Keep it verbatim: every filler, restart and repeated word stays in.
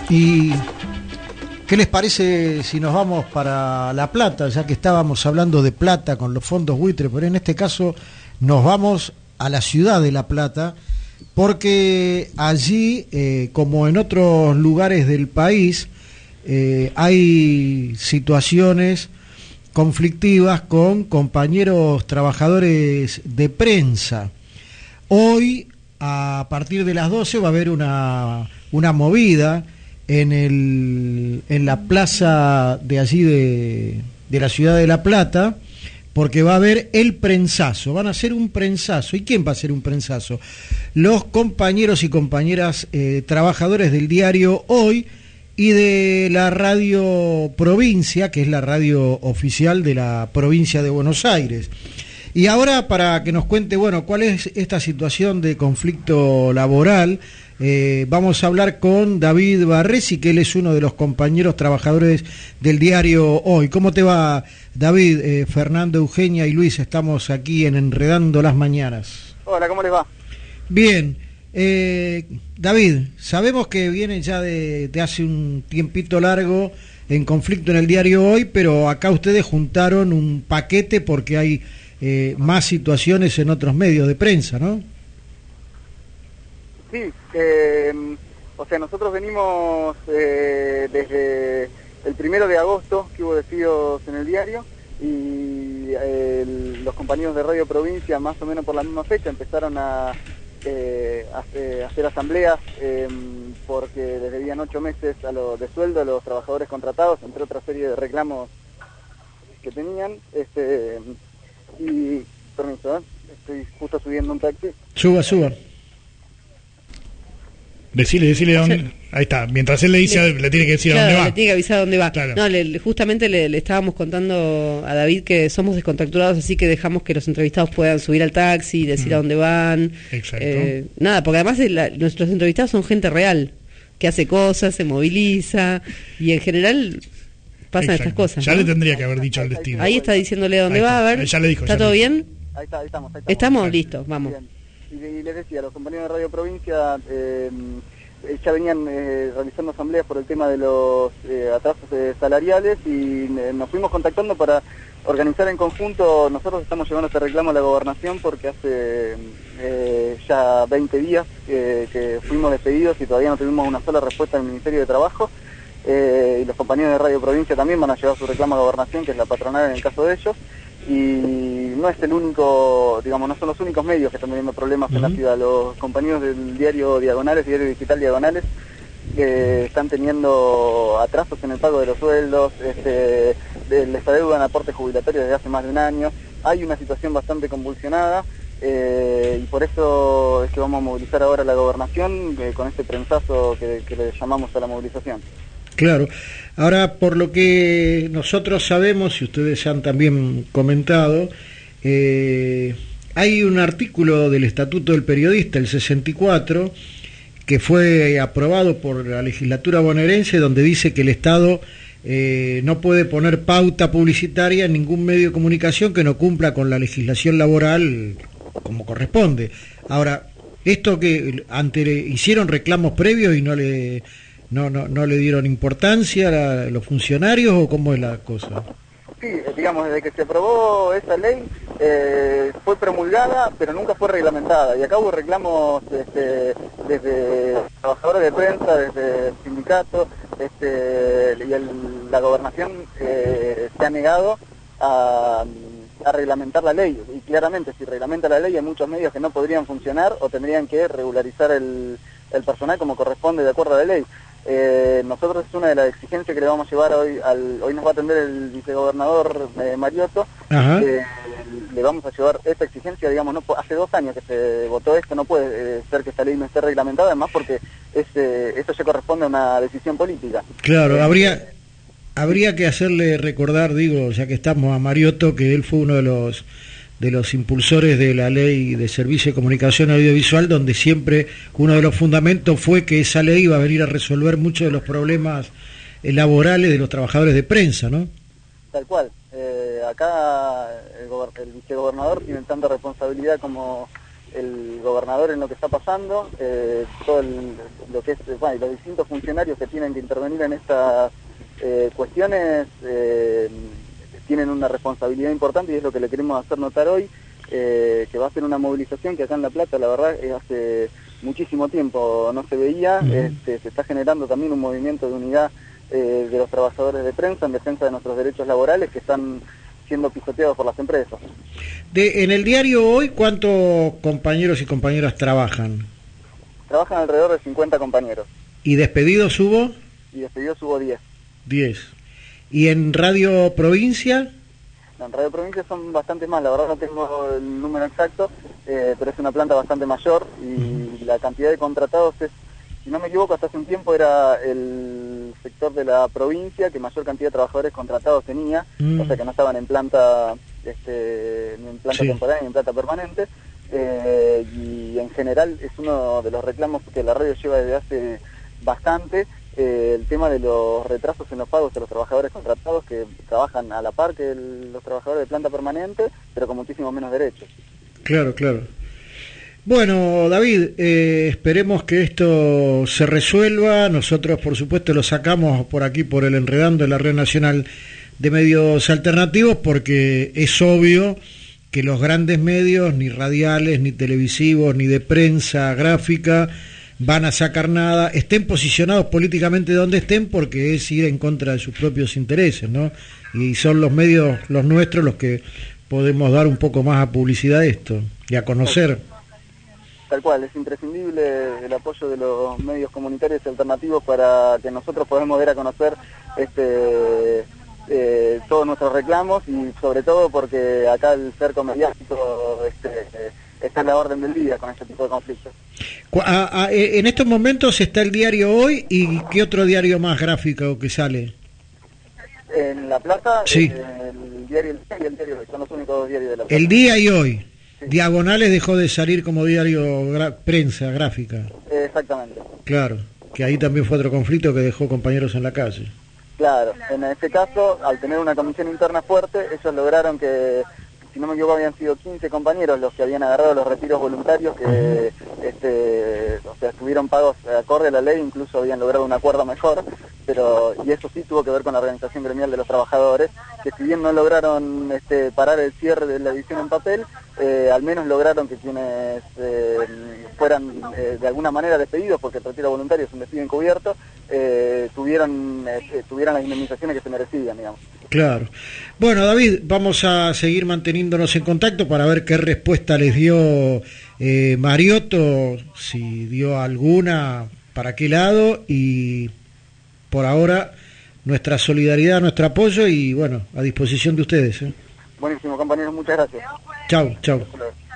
¿Y qué les parece si nos vamos para La Plata, ya que estábamos hablando de plata con los fondos buitre, pero en este caso nos vamos a la ciudad de La Plata, porque allí, eh, como en otros lugares del país, eh, hay situaciones conflictivas con compañeros trabajadores de prensa. Hoy, a partir de las doce, va a haber una, una movida en, el, en la plaza de allí de, de la ciudad de La Plata, porque va a haber el prensazo, van a hacer un prensazo. ¿Y quién va a hacer un prensazo? Los compañeros y compañeras eh, trabajadores del diario Hoy y de la Radio Provincia, que es la radio oficial de la provincia de Buenos Aires. Y ahora, para que nos cuente, bueno, cuál es esta situación de conflicto laboral, eh, vamos a hablar con David Barresi, que él es uno de los compañeros trabajadores del diario Hoy. ¿Cómo te va, David? Eh, Fernando, Eugenia y Luis, estamos aquí en Enredando las Mañanas. Hola, ¿cómo les va? Bien. Eh, David, sabemos que viene ya de, de hace un tiempito largo en conflicto en el diario Hoy, pero acá ustedes juntaron un paquete porque hay eh, más situaciones en otros medios de prensa, ¿no? Sí, eh, o sea, nosotros venimos eh, desde el primero de agosto que hubo despidos en el diario y eh, el, los compañeros de Radio Provincia, más o menos por la misma fecha, empezaron a eh, hacer, hacer asambleas eh, porque les debían ocho meses a lo, de sueldo a los trabajadores contratados, entre otra serie de reclamos que tenían. Este, y, permiso, ¿eh? Estoy justo subiendo un taxi. Suba, suba. Decile, decile dónde. Ahí está. Mientras él le dice, le, le tiene que decir claro, a dónde va. Le tiene que avisar a dónde va. Claro. No, le, justamente le, le estábamos contando a David que somos descontracturados, así que dejamos que los entrevistados puedan subir al taxi, decir mm. a dónde van. Exacto. Eh, nada, porque además la, nuestros entrevistados son gente real, que hace cosas, se moviliza, y en general pasan Exacto. estas cosas. Ya ¿no? le tendría que haber dicho el destino. Ahí está diciéndole a dónde ahí va, está. a ver. Ya le dijo. ¿Está ya todo le bien? Ahí, está, ahí estamos, ahí estamos. ¿Estamos? Bien. Listos, vamos. Bien. Y, y les decía, los compañeros de Radio Provincia eh, ya venían eh, realizando asambleas por el tema de los eh, atrasos eh, salariales y eh, nos fuimos contactando para organizar en conjunto. Nosotros estamos llevando este reclamo a la gobernación porque hace eh, ya veinte días eh, que fuimos despedidos y todavía no tuvimos una sola respuesta del Ministerio de Trabajo. Eh, y los compañeros de Radio Provincia también van a llevar su reclamo a gobernación, que es la patronal en el caso de ellos. Y no es el único, digamos, no son los únicos medios que están teniendo problemas uh-huh. en la ciudad. Los compañeros del diario Diagonales, diario digital Diagonales, que están teniendo atrasos en el pago de los sueldos, este, les adeudan aportes jubilatorios desde hace más de un año. Hay una situación bastante convulsionada eh, y por eso es que vamos a movilizar ahora a la gobernación eh, con este prensazo que, que le llamamos a la movilización. Claro. Ahora, por lo que nosotros sabemos, y ustedes han también comentado, eh, hay un artículo del Estatuto del Periodista, el sesenta y cuatro, que fue aprobado por la legislatura bonaerense, donde dice que el Estado eh, no puede poner pauta publicitaria en ningún medio de comunicación que no cumpla con la legislación laboral como corresponde. Ahora, esto que ante hicieron reclamos previos y no le... ¿No, no, no le dieron importancia a los funcionarios o cómo es la cosa? Sí, digamos, desde que se aprobó esa ley eh, fue promulgada, pero nunca fue reglamentada. Y acá hubo reclamos este, desde trabajadores de prensa, desde el sindicato, este, y el, la gobernación eh, se ha negado a, a reglamentar la ley. Y claramente, si reglamenta la ley, hay muchos medios que no podrían funcionar o tendrían que regularizar el, el personal como corresponde de acuerdo a la ley. Eh, nosotros es una de las exigencias que le vamos a llevar hoy, al, hoy nos va a atender el vicegobernador eh, Mariotto, eh, le vamos a llevar esta exigencia, digamos, no hace dos años que se votó esto, no puede eh, ser que esta ley no esté reglamentada, además porque es, eh, esto ya corresponde a una decisión política. Claro, eh, habría habría que hacerle recordar, digo, ya que estamos a Mariotto, que él fue uno de los de los impulsores de la ley de servicio de comunicación audiovisual, donde siempre uno de los fundamentos fue que esa ley iba a venir a resolver muchos de los problemas eh, laborales de los trabajadores de prensa, ¿no? Tal cual. Eh, acá el, el vicegobernador tiene tanta responsabilidad como el gobernador en lo que está pasando, eh, todo el, lo que es, bueno, los distintos funcionarios que tienen que intervenir en estas eh, cuestiones eh, tienen una responsabilidad importante y es lo que le queremos hacer notar hoy, eh, que va a ser una movilización que acá en La Plata, la verdad, es hace muchísimo tiempo no se veía. Uh-huh. este, se está generando también un movimiento de unidad eh, de los trabajadores de prensa en defensa de nuestros derechos laborales que están siendo pisoteados por las empresas. De, en el diario Hoy, ¿cuántos compañeros y compañeras trabajan? Trabajan alrededor de cincuenta compañeros. ¿Y despedidos hubo? Y despedidos hubo diez. diez. ¿Y en Radio Provincia? En Radio Provincia son bastante más, la verdad no tengo el número exacto, eh, pero es una planta bastante mayor y uh-huh. la cantidad de contratados es, si no me equivoco, hasta hace un tiempo era el sector de la provincia que mayor cantidad de trabajadores contratados tenía, uh-huh. o sea que no estaban en planta este, ni en planta sí. temporal ni en planta permanente, eh, y en general es uno de los reclamos que la radio lleva desde hace bastante, eh, el tema de los retrasos en los pagos de los trabajadores contratados que trabajan a la par que el, los trabajadores de planta permanente, pero con muchísimo menos derechos. Claro, claro. Bueno, David, eh, esperemos que esto se resuelva. Nosotros, por supuesto, lo sacamos por aquí, por el Enredando de la Red Nacional de Medios Alternativos, porque es obvio que los grandes medios, ni radiales, ni televisivos, ni de prensa gráfica, van a sacar nada, estén posicionados políticamente donde estén, porque es ir en contra de sus propios intereses, ¿no? Y son los medios, los nuestros, los que podemos dar un poco más a publicidad a esto y a conocer. Tal cual, es imprescindible el apoyo de los medios comunitarios y alternativos para que nosotros podamos dar a conocer este eh, todos nuestros reclamos y sobre todo porque acá el cerco mediático este, eh, está en la orden del día con este tipo de conflictos. A, a, en estos momentos está el diario Hoy, ¿y qué otro diario más gráfico que sale? En La Plata, sí. eh, el diario El Día y el diario Hoy, son los únicos dos diarios de La Plata. El Día y Hoy. Sí. Diagonales dejó de salir como diario gra- prensa gráfica. Eh, exactamente. Claro, que ahí también fue otro conflicto que dejó compañeros en la calle. Claro, en este caso, al tener una comisión interna fuerte, ellos lograron que, si no me equivoco, habían sido quince compañeros los que habían agarrado los retiros voluntarios, que uh-huh. este, o sea, estuvieron pagos acorde a la ley, incluso habían logrado un acuerdo mejor, pero y eso sí tuvo que ver con la organización gremial de los trabajadores, que si bien no lograron este, parar el cierre de la edición en papel, eh, al menos lograron que quienes eh, fueran eh, de alguna manera despedidos, porque el retiro voluntario es un despido encubierto, eh, tuvieron, eh, tuvieran las indemnizaciones que se merecían, digamos. Claro. Bueno, David, vamos a seguir manteniéndonos en contacto para ver qué respuesta les dio eh, Mariotto, si dio alguna, para qué lado, y por ahora nuestra solidaridad, nuestro apoyo y bueno, a disposición de ustedes. ¿eh? Buenísimo, compañeros, muchas gracias. Chau, chau.